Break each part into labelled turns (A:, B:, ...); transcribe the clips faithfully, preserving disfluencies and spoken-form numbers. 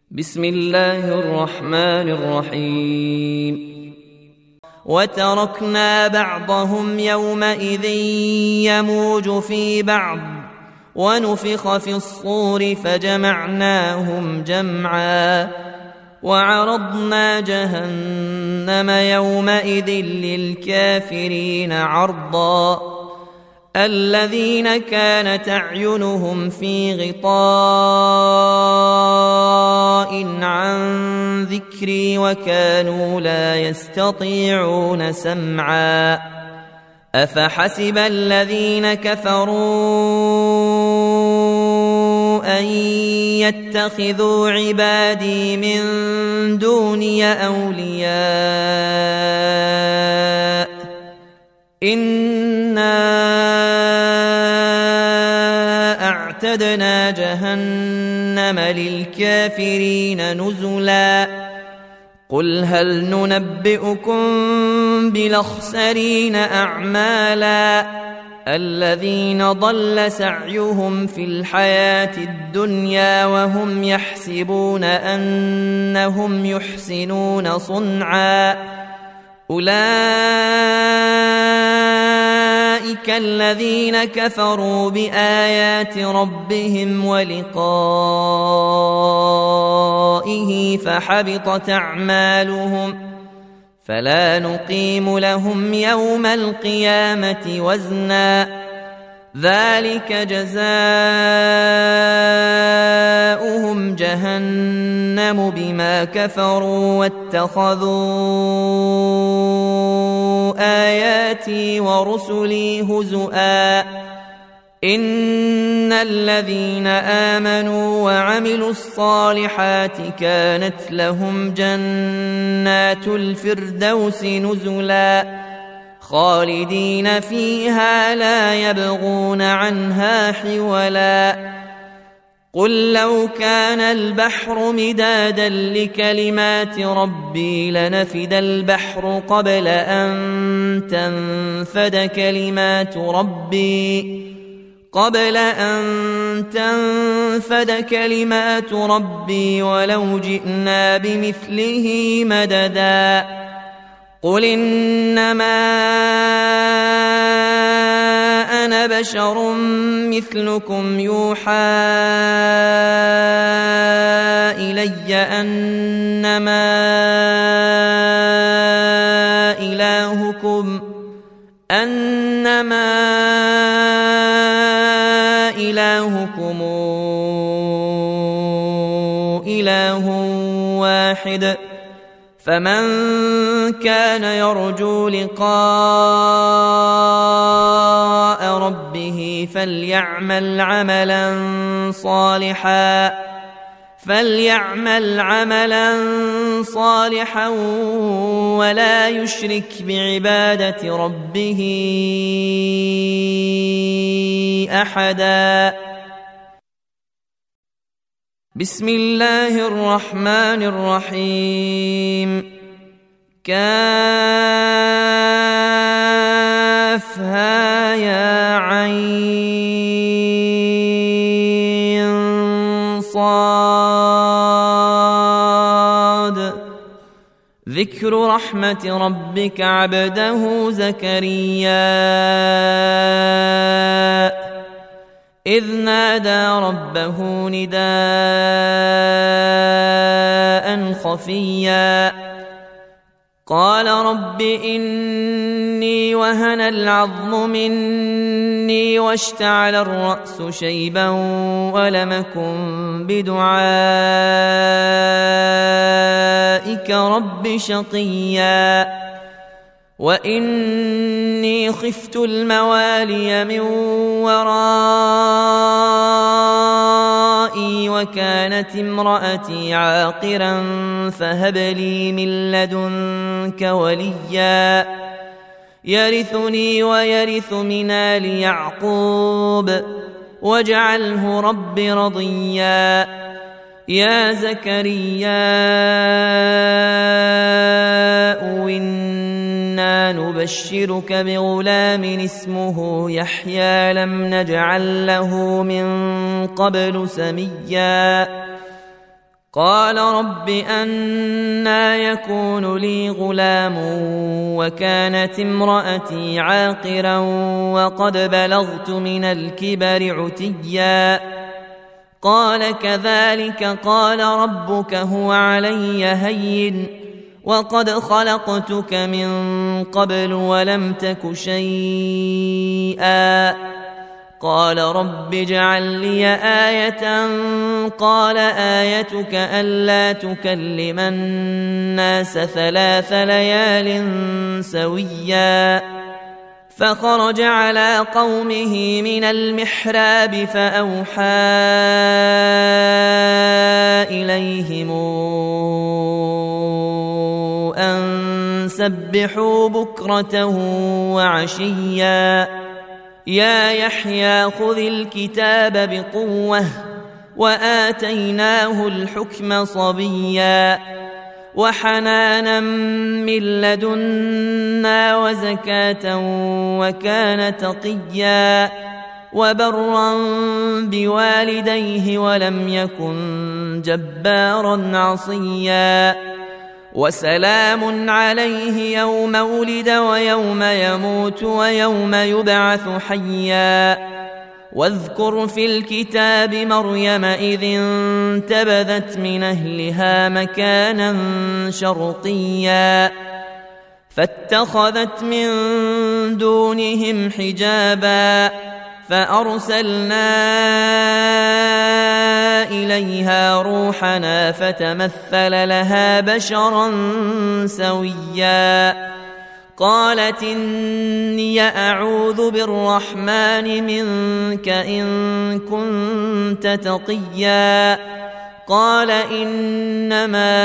A: بسم الله الرحمن الرحيم. وتركنا بعضهم يومئذ يموج في بعض ونفخ في الصور فجمعناهم جمعا وعرضنا جهنم يومئذ للكافرين عرضا الذين كانت أعينهم في غطاء عن ذكري وكانوا لا يستطيعون سمعا أفحسب الذين كفروا أن يتخذوا عبادي من دوني أولياء إنا أعتدنا جهنم للكافرين نزلا قل هل ننبئكم بالأخسرين أعمالا الذين ضل سعيهم في الحياة الدنيا وهم يحسبون أنهم يحسنون صنعا أولئك الذين كفروا بآيات ربهم ولقائه فحبطت أعمالهم فلا نقيم لهم يوم القيامة وزنا ذلك جزاؤهم جهنم بما كفروا واتخذوا آياتي ورسلي هزؤا إن الذين آمنوا وعملوا الصالحات كانت لهم جنات الفردوس نزلا خالدين فيها لا يبغون عنها حولا قل لو كان البحر مدادا لكلمات ربي لنفد البحر قبل أن تنفد كلمات ربي قبل أن تنفد كلمات ربي ولو جئنا بمثله مددا قل إنما أنا بشر مثلكم يوحى إلي أنما إلهكم أنما إلهكم إله واحد فمن كان يرجو لقاء ربه فليعمل عملا صالحا فليعمل عملا صالحا ولا يشرك بعبادة ربه أحدا. بسم الله الرحمن الرحيم. كافها يا عين صاد ذكر رحمة ربك عبده زكريا إذ نادى ربه نداء خفيا قال رب إني وهن العظم مني واشتعل الرأس شيبا ولم أكن بدعائك رب شقيا وإني خفت الموالي من ورائي وكانت امرأتي عاقرا فهب لي من لدنك وليا يرثني ويرث من آل يعقوب واجعله رب رضيا يا زكريا إنا نبشرك بغلام اسمه يحيى لم نجعل له من قبل سميا قال رب أنى يكون لي غلام وكانت امرأتي عاقرا وقد بلغت من الكبر عتيا قال كذلك قال ربك هو علي هين وقد خلقتك من قبل ولم تك شيئا قال رب اجعل لي آية قال آيتك ألا تكلم الناس ثلاث ليال سويا فخرج على قومه من المحراب فأوحى إليهم أن سبحوا بكرة وعشيا يا يحيى خذ الكتاب بقوة وآتيناه الحكم صبيا وحنانا من لدنا وزكاة وكان تقيا وبرا بوالديه ولم يكن جبارا عصيا وسلام عليه يوم ولد ويوم يموت ويوم يبعث حيا واذكر في الكتاب مريم إذ انتبذت من أهلها مكانا شرقيا فاتخذت من دونهم حجابا فأرسلنا إليها روحنا فتمثل لها بشرا سويا قالت إني أعوذ بالرحمن منك إن كنت تقيا قال إنما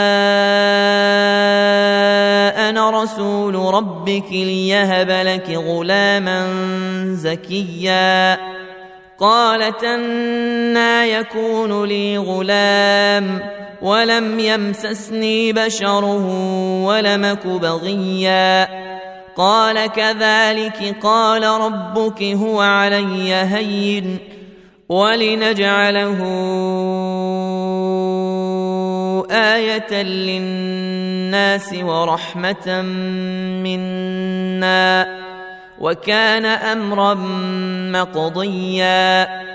A: أنا رسول ربك ليهب لك غلاما زكيا قالت أنى يكون لي غلام ولم يمسسني بشر ولمك بغيا قال كذلك قال ربك هو علي هين ولنجعله آية للناس ورحمة منا وكان أمرا مقضيا